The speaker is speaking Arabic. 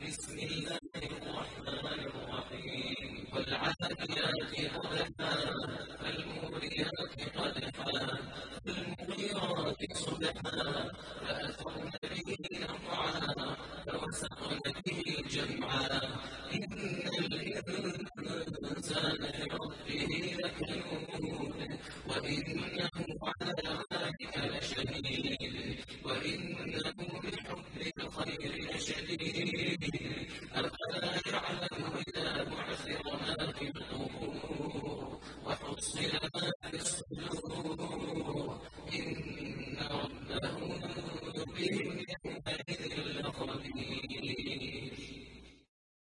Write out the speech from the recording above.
بسم الله الرحمن الرحيم والعاديات ضبحا فالموريات قدحا فالمغيرات صبحا فأثرن به نقعا فوسطن به جمعا إن الإنسان لربه لكنود وإن